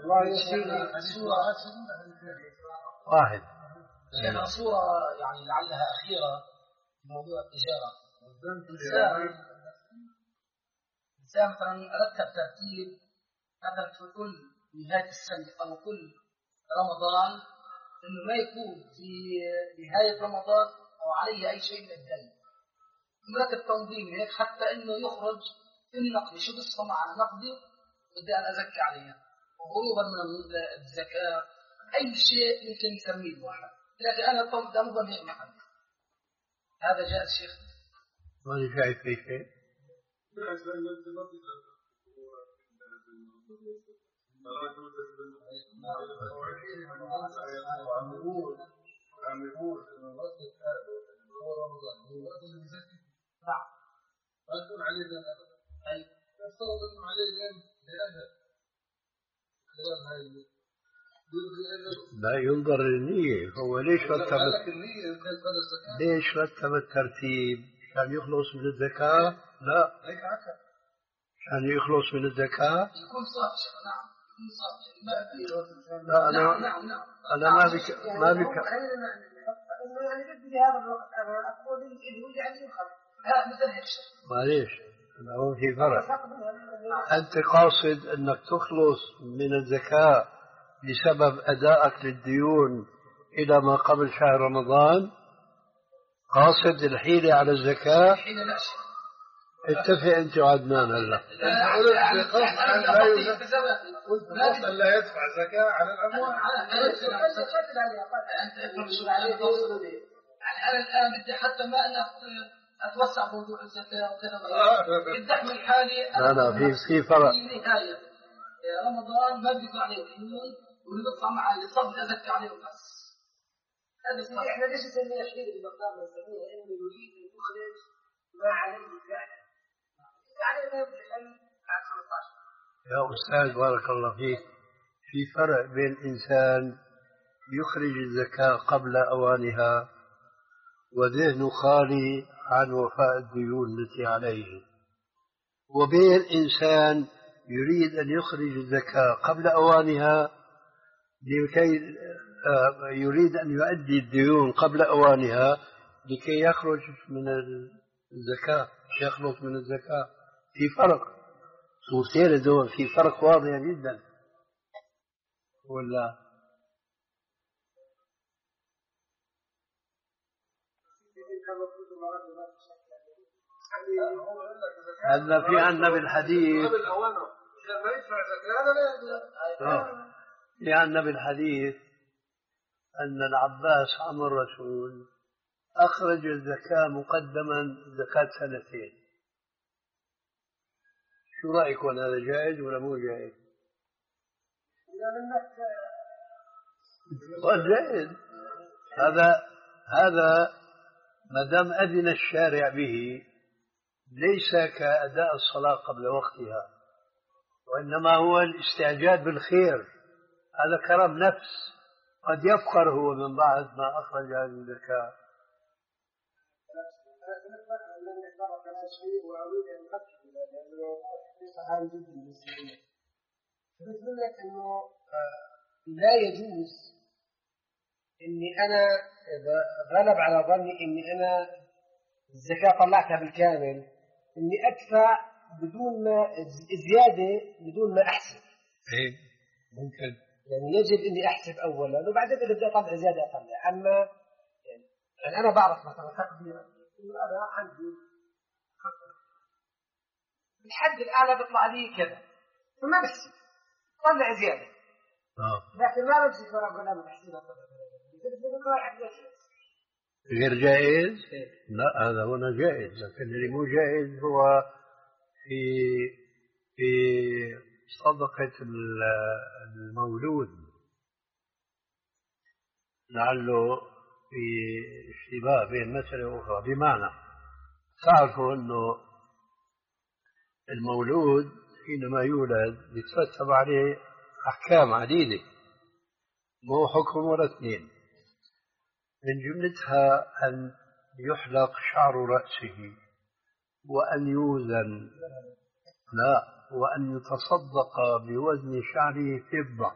واحد لأنها صورة يعني لعلها أخيرة في موضوع التجارة. إنسان إنسان مثلا رتب ترتيب مثلا في كل نهاية السنة أو كل رمضان إنه ما يكون في نهاية رمضان أو عليه أي شيء من الدين، مرتب تنظيم هيك حتى إنه يخرج في النقد. شو قصة مع نقدي بدي أنا أزكي عليها وهروبا من الزكاة، أي شيء يمكن يسميه الواحد، لكن أنا طلب ده مظن هيك محل. هذا جائز شيخ؟ ماني شايف في شيء. هو رمضان هو الوقت اللي بيزكي نعم ما يكون عليه دين أبدا أي يفترض إنه عليه دين لأجل خلال هاي يلغي أجله لا ينظر للنية. هو ليش رتب لك النية كيف هذا الزكاة ليش رتب الترتيب؟ عشان يخلص من الزكاة؟ لا، هيك عكا عشان يخلص من الزكاة. يكون صافي نعم يكون صافي ما في لا أنا نعم نعم نعم أنا ما بك ما بك انه يعني بدي بهذا الوقت انا اقول اللي يعني يخرج ها مثل هيك معليش، أنا هون في فرق. أنت قاصد أنك تخلص من الزكاة بسبب أدائك للديون إلى ما قبل شهر رمضان، قاصد الحيلة على الزكاة. حين لا شيء اتفق أنت وعدنان هلا. قلت بقصد أن لا يزكى قلت بقصد أن لا يدفع زكاة على الأموال أنت افهم شو عليه توصل لي يعني أنا الآن بدي حتى ما أنا أتوسع موضوع الزكاة وكذا بدي أحمل حالي لا لا في في فرق. في نهاية رمضان ما بيكون عليه ديون ونطلع مع اللي صار أزكى عليه بس. هذا صح. احنا ليش نسميها حيل بالمقام نسميها انه يريد ان يخرج ما عليه فعلا يعني لا يبلغ بعد خمسة عشر. يا أستاذ بارك الله فيك، في فرق بين إنسان يخرج الزكاة قبل أوانها وذهنه خالي عن وفاء الديون التي عليه، وبين إنسان يريد أن يخرج الزكاة قبل أوانها لكي يريد أن يؤدي الديون قبل أوانها لكي يخرج من الزكاة يخلص من الزكاة. في فرق صورتين دول، في فرق واضح جدا ولا؟ هذا في عنا بالحديث في عنا بالحديث أن العباس عم الرسول أخرج الزكاة مقدما زكاة سنتين. شو رأيكم، هذا جائز ولا مو جائز؟ جائز. هذا هذا ما دام أذن الشارع به ليس كأداء الصلاة قبل وقتها، وإنما هو الاستعجال بالخير. هذا كرم نفس، قد يفخر هو من بعد ما أخرج هذه الزكاة. بقول لك انه لا يجوز اني انا غلب على ظني اني انا الزكاة طلعتها بالكامل اني ادفع بدون ما زيادة بدون ما احسب. ايه ممكن يعني يجب اني احسب اولا وبعدين اذا بدي اطلع زيادة اطلع. اما يعني, يعني انا بعرف مثلا تقدير انا عندي الحد الاعلى بيطلع لي كذا فما بحسب طلع زيادة آه. لكن ما بمسك ورا ولا بحسبها غير جائز. لا هذا هنا جائز، لكن اللي مو جائز هو في في صدقة المولود، لعله في اشتباه بين مسألة أخرى. بمعنى تعرفوا أنه المولود حينما يولد يترتب عليه أحكام عديدة، مو حكم ولا اثنين، من جملتها أن يحلق شعر رأسه وأن يوزن لا وأن يتصدق بوزن شعره فضة.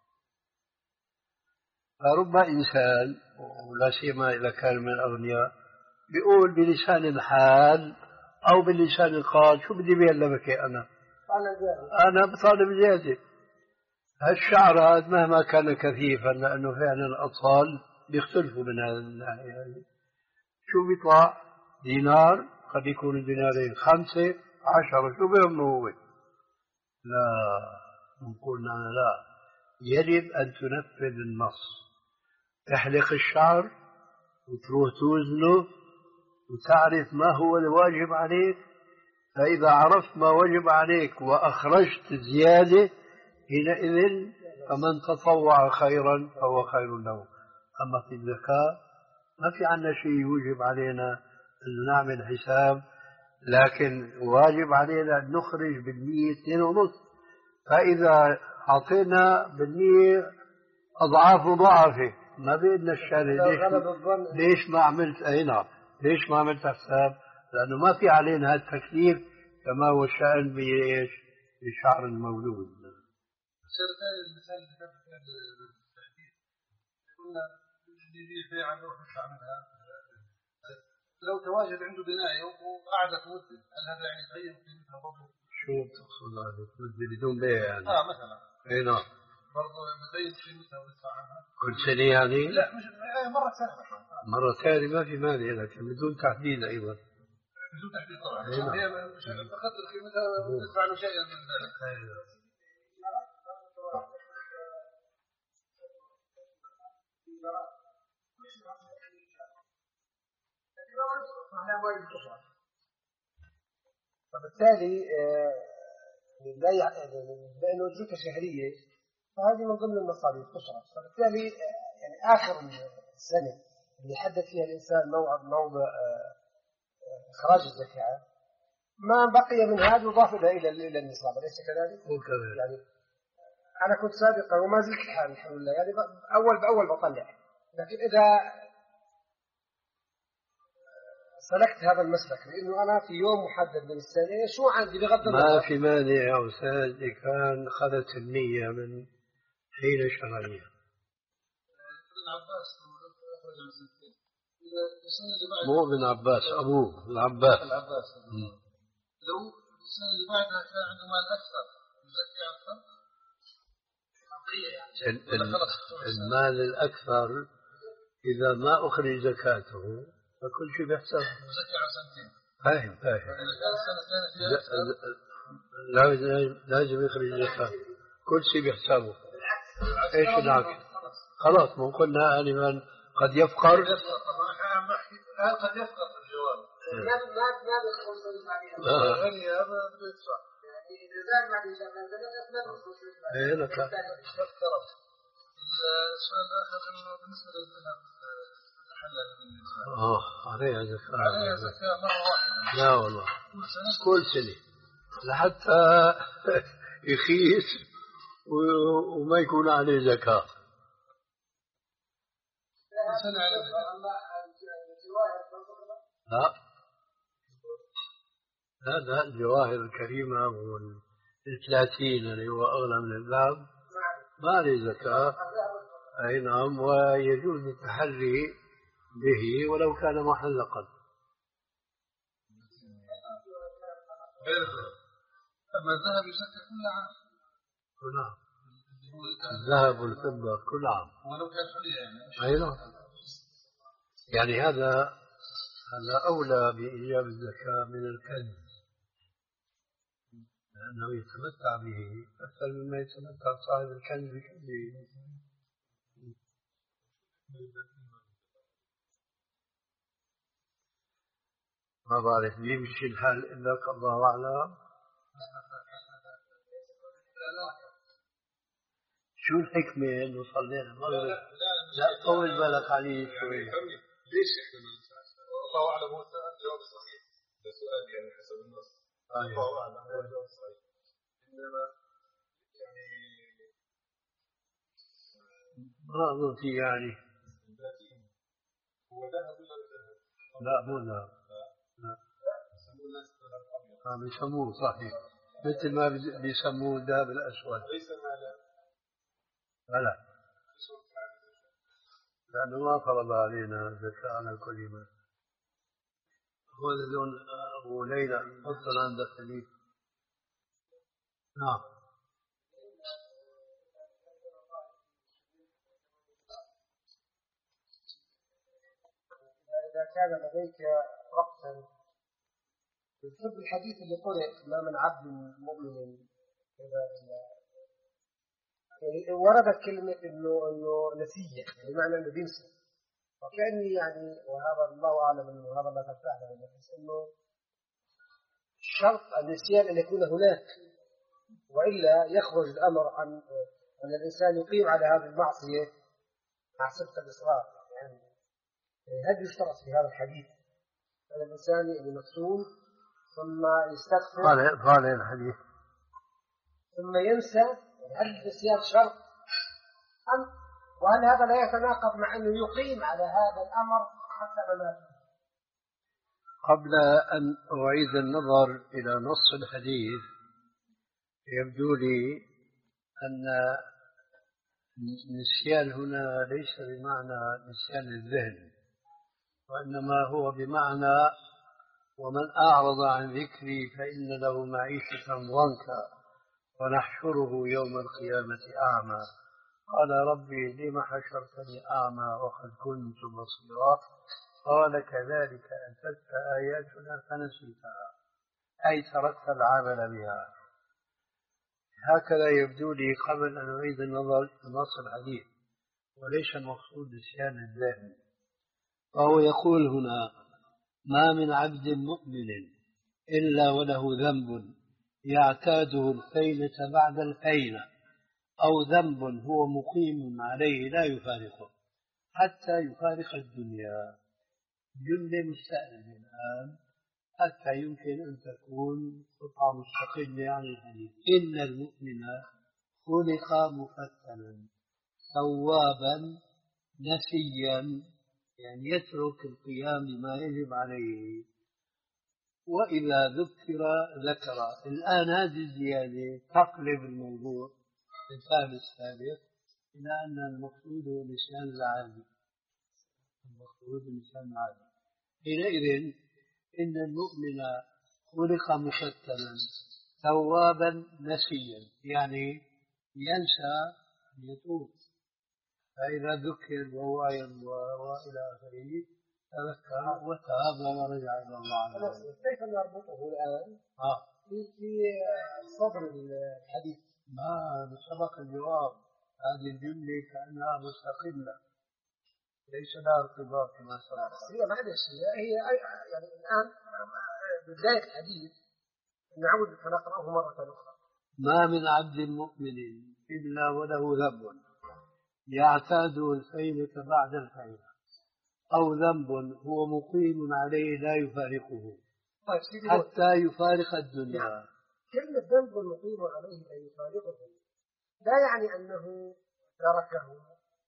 فرب إنسان ولا سيما إذا كان من الأغنياء بيقول بلسان الحال أو باللسان القال شو بدي بيعلمك أنا أنا بطالب زيادة. هالشعر هذا مهما كان كثيفا لأنه فعلا الأطفال بيختلفوا من هذا الناحية، شو بيطلع دينار قد يكون دينارين خمسة عشرة شو بيهم هو؟ لا نقول أنا لا، يجب أن تنفذ النص، تحلق الشعر وتروح توزنه وتعرف ما هو الواجب عليك. فإذا عرفت ما وجب عليك وأخرجت زيادة حينئذ فمن تطوع خيرا فهو خير له. أما في الزكاة ما في عنا شيء يوجب علينا أن نعمل حساب، لكن واجب علينا أن نخرج بالنية اثنين ونص. فإذا أعطينا بالنية أضعاف مضاعفة ما بيدنا الشارع ليش, ليش ما عملت أي نعم ليش ما عملت حساب؟ لأنه ما في علينا هذا التكليف كما هو الشأن بإيش؟ بشعر المولود. الشيء الثاني المثال اللي كان في التحديد قلنا اللي يبيع بيعة نروح ندفع منها، لو تواجد عنده بناية وقعدت مدة هل هذا يعني يغير قيمتها برضه؟ شو تقصد هذا؟ مدة بدون بيع يعني؟ اه مثلا. اي نعم. برضه بغير قيمتها ويدفع عنها. كل سنة يعني؟ لا مش مرة ثانية. مرة ثانية ما في مانع، لكن بدون تحديد أيضا. بدون تحديد طبعا. هي بقدر قيمتها وتدفع له شيئا من ذلك. فبالتالي لأنه أجرته شهرية فهذه من ضمن المصاريف تشرف. فبالتالي يعني آخر السنة اللي يحدد فيها الإنسان موعد موضع إخراج الزكاة ما بقي من هذا يضاف إلى إلى النصاب، أليس كذلك؟ يعني أنا كنت سابقا وما زلت الحال الحمد لله، يعني أول بأول بطلع، لكن إذا سلكت هذا المسلك لأنه أنا في يوم محدد من السنة شو عندي بغض النظر ما في مانع يا أستاذ إذا كان أخذت النية من حين شرعية. مو ابن عباس، أبوه العباس. العباس. لو السنة اللي بعدها كان عنده مال أكثر يزكي أكثر. المال الأكثر إذا ما أخرج زكاته فكل شيء بيحسب. زكي على سنتين. فاهم فاهم. لازم لازم يخرج زكاة كل شيء بيحسبه. إيش العكس؟ خلاص مو قلنا آنفا قد يفقر. هل قد يفقر في الجواب؟ ما ما ما بيخلص غني هذا بده يدفع. يعني إذا زاد ما بيجي ما زاد ما بيخلص. إيه لك. السؤال الآخر إنه بالنسبة للذهب تحلل بالنسبة. آه عليها زكاة. عليها زكاة مرة واحدة. لا والله. كل سنة لحتى يخيس وما يكون عليه زكاة. سنة على لا لا لا الجواهر الكريمة والثلاثين اللي هو أغلى من الذهب ما عليه زكاة. أي نعم، ويجوز التحري به ولو كان محلقا. أما الذهب يزكى كل عام. كل عام. الذهب والفضة كل عام. ولو كان حلي يعني. أي نعم. يعني هذا هذا أولى بإيجاب الزكاة من الكنز، لأنه يتمتع به أكثر مما يتمتع صاحب الكنز بكنزه. ما بعرف يمشي الحال إلا الله أعلم. شو الحكمة إنه صلينا المغرب؟ لا طول بالك عليه شوي. ليش يحتمل؟ الله أعلم هو الجواب صحيح. ده سؤال يعني حسب النص. الله أعلم هو الجواب صحيح. إنما يعني ما أظن فيه يعني. هو ذهب ولا ذهب؟ لا مو ذهب. لا. لا بيسموه صحيح. مثل ما بيسموه الذهب الأسود. ليس مالا. لا. لأنه ما فرض علينا زكاة على كل ما. هو اللون أبو ليلى فضل عند الخليفة. نعم. إذا كان لديك وقتا بسبب الحديث اللي قرأ ما من عبد مؤمن إذا يعني وردت كلمة إنه إنه نسية بمعنى إنه بينسى، وكأني يعني وهذا الله أعلم إنه هذا ما تفعله، بس إنه شرط النسيان أن يكون هناك، وإلا يخرج الأمر عن أن الإنسان يقيم على هذه المعصية مع صدق الإصرار يعني. هل يشترط في هذا الحديث أن الإنسان المفتون ثم يستغفر طالع الحديث ثم ينسى؟ هل النسيان شرط أم وهل هذا لا يتناقض مع أنه يقيم على هذا الأمر حتى مماته؟ قبل أن أعيد النظر إلى نص الحديث يبدو لي أن النسيان هنا ليس بمعنى نسيان الذهن، وإنما هو بمعنى ومن أعرض عن ذكري فإن له معيشة ضنكا ونحشره يوم القيامة أعمى قال ربي لم حشرتني أعمى وقد كنت بصيرا قال كذلك أتتك آياتنا فنسيتها أي تركت العمل بها. هكذا يبدو لي قبل أن أعيد النظر في نص الحديث، وليس المقصود نسيان الذهن. فهو يقول هنا ما من عبد مؤمن إلا وله ذنب يعتاده الفينة بعد الفينة أو ذنب هو مقيم عليه لا يفارقه حتى يفارق الدنيا. جملة مستأنفة الآن حتى يمكن أن تكون قطعة مستقلة عن الحديث. إن المؤمن خلق مفتنا توابا نسيا، يعني يترك القيام بما يجب عليه، وإذا ذكر ذكر. الآن هذه الزيادة تقلب الموضوع في الفهم السابق إلى أن المقصود هو نسيان العادي. المقصود نسيان العادي. حينئذ إن المؤمن خلق مفتنا توابا نسيا، يعني ينسى أن يتوب، فإذا ذكر وهو وإلى آخره تذكر وتاب ورجع إلى الله. كيف نربطه الآن آه. في صدر الحديث؟ ما سبق الجواب. هذه الجملة كأنها مستقلة ليس لها ارتباط بما سبق. هي معلش هي يعني الآن بداية الحديث نعود فنقرأه مرة أخرى. ما من عبد مؤمن إلا وله ذنب يعتاده الفينة بعد الفينة أو ذنب هو مقيم عليه لا يفارقه حتى يفارق الدنيا. كلمة ذنب مقيم عليه لا يفارقه لا يعني أنه تركه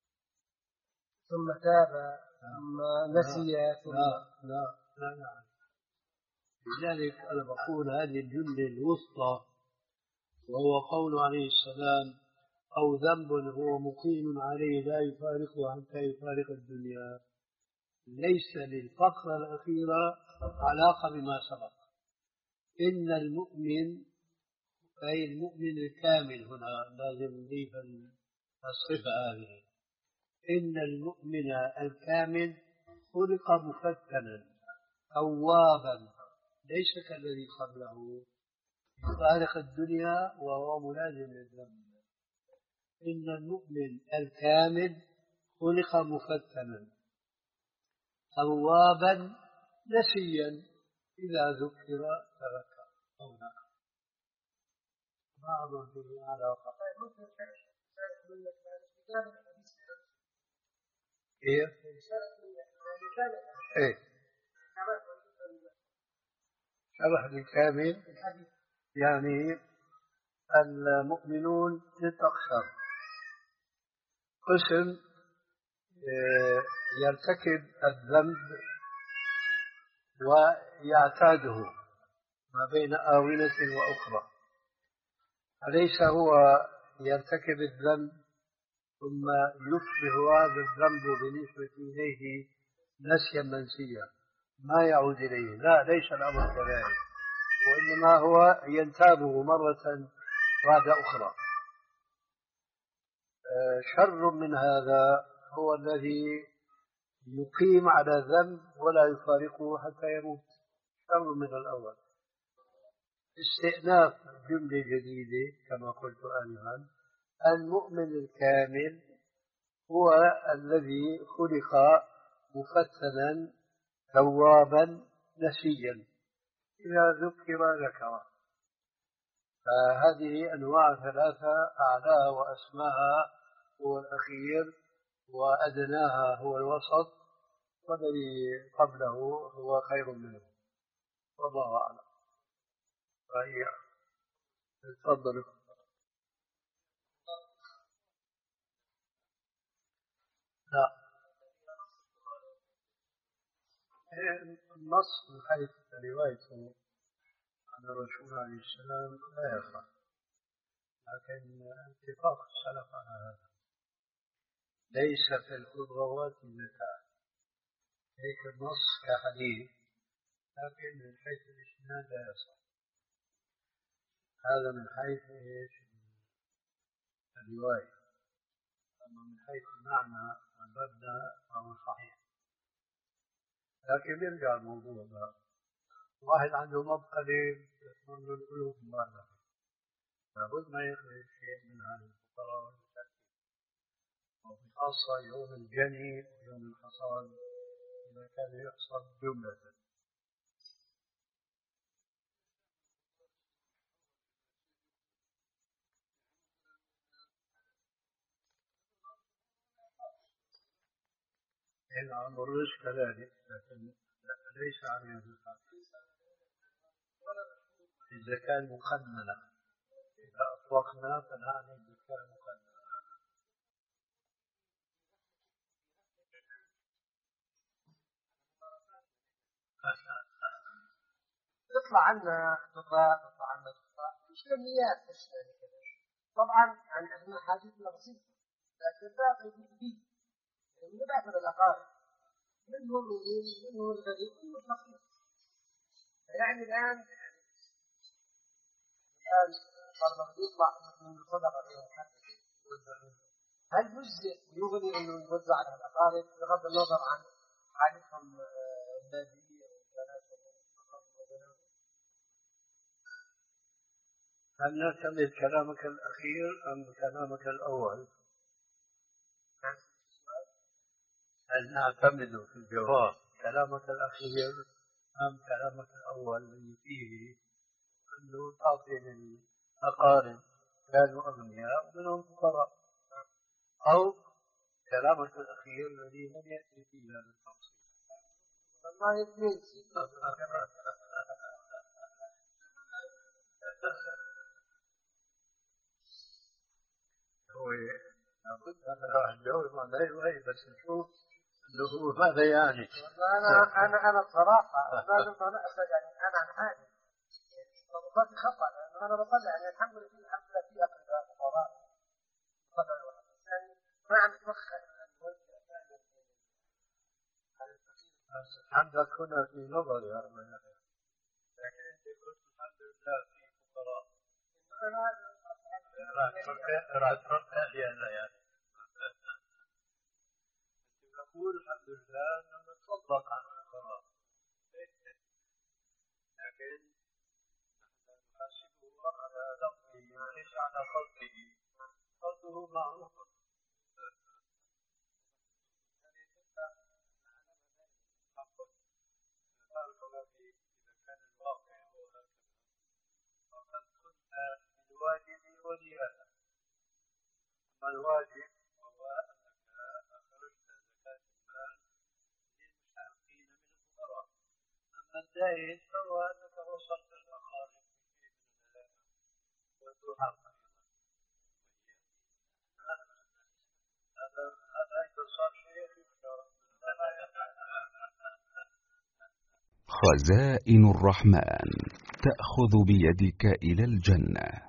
ثم تاب ثم نسي ثم لا لا لا لا. لذلك أنا بقول هذه الجملة الوسطى وهو قول عليه السلام أو ذنب هو مقيم عليه لا يفارقه حتى يفارق الدنيا، ليس للفقرة الأخيرة علاقة بما سبق. إن المؤمن أي المؤمن الكامل، هنا لازم نضيف الصفة هذه، إن المؤمن الكامل خلق مفتنا توابا ليس كالذي قبله يفارق الدنيا وهو ملازم للذنب. إن المؤمن الكامل خلق مفتنا توابا نسيا إذا ذكر تذكر أو نقل. ما أظن فيه علاقة. كيف؟ إيه؟ شرح بالكامل يعني المؤمنون للتقشر قسم يرتكب الذنب ويعتاده ما بين آونة وأخرى، أليس هو يرتكب الذنب ثم يصبح هذا الذنب بالنسبة إليه نسيا منسيا ما يعود إليه؟ لا، ليس الأمر كذلك، وإنما هو ينتابه مرة بعد أخرى. شر من هذا هو الذي يقيم على ذنب ولا يفارقه حتى يموت، شر من الأول. استئناف جملة جديدة كما قلت آنفا، المؤمن الكامل هو الذي خلق مفتنا توابا نسيا إذا ذكر ذكر. فهذه أنواع ثلاثة، أعلاها وأسماها هو الأخير وأدناها هو الوسط والذي قبله هو خير منه، والله أعلم. فهي تفضل. لا، النص من حيث روايته عن الرسول عليه السلام لا يخفى، لكن اتفاق السلف على هذا. ليس في الخضروات زكاة، هيك النص كحديث، لكن من حيث الإسناد لا يصح. هذا من حيث ايش؟ الرواية. أما من حيث المعنى والمبنى فهو صحيح. لكن يرجع الموضوع ده، واحد عنده مبخلة تكون له القلوب مبالغة، لابد ما يخرج شيء من هذه الفقراء والمساكين، وبخاصة يوم الجني ويوم الحصاد إذا كان يحصد جملة. نعم الرزق كذلك، لكن ليس عليه الزكاة. الزكاة المخننة إذا أطلقنا فنعني الزكاة المخننة. تطلع عنا ضراء، تطلع عنا ضراء مش كميات بس يعني كذا. طبعا يعني احنا حاجتنا بسيطة، لكن باقي بيجي من باقي الأقارب منهم الغني منهم الغني منهم الفقير. يعني الآن الآن صار يطلع من الصدقة هل يجزئ ويغني إنه يوزع على الأقارب بغض النظر عن حالتهم المادية وإمكاناتهم؟ هل نعتمد كلامك الأخير أم كلامك الأول؟ هل نعتمد في الجواب كلامك الأخير أم كلامك الأول الذي فيه أنه تعطي للأقارب كانوا أغنياء ومنهم فقراء، أو كلامك الأخير الذي لم يأتي فيه هذا التفصيل؟ والله اثنين. هو لابد أن راح نجاوب عن هاي وهي، بس نشوف إنه هو ماذا يعني. أنا أنا أنا بصراحة لازم أنا يعني أنا عن حالي بصلي خطأ، لأنه أنا بصلي يعني الحمد لله في الحمد لله في أقرباء فقراء بصلي الواحد، يعني ما عم بتوخر عندك هنا في نظر يا أخي، لكن أنت قلت الحمد لله في فقراء، راح ترد لي أنا يعني. أنت تقول الحمد لله أنه نتصدق عن الفقراء، لكن نحاسبه على لفظه وليس على خلقه، خلقه معروف. بارك الله فيك. إذا كان الواقع هو هكذا فقد كنت بالواجب وزيادة. أما الواجب هو أنك أخرجت زكاة المال للمستحقين من الفقراء، أما الزائد فهو أنك وصلت الأقارب بشيء من الهدايا والدعاء. هذا هذا إذا صار شيء يذكر. خزائن الرحمن تأخذ بيدك إلى الجنة.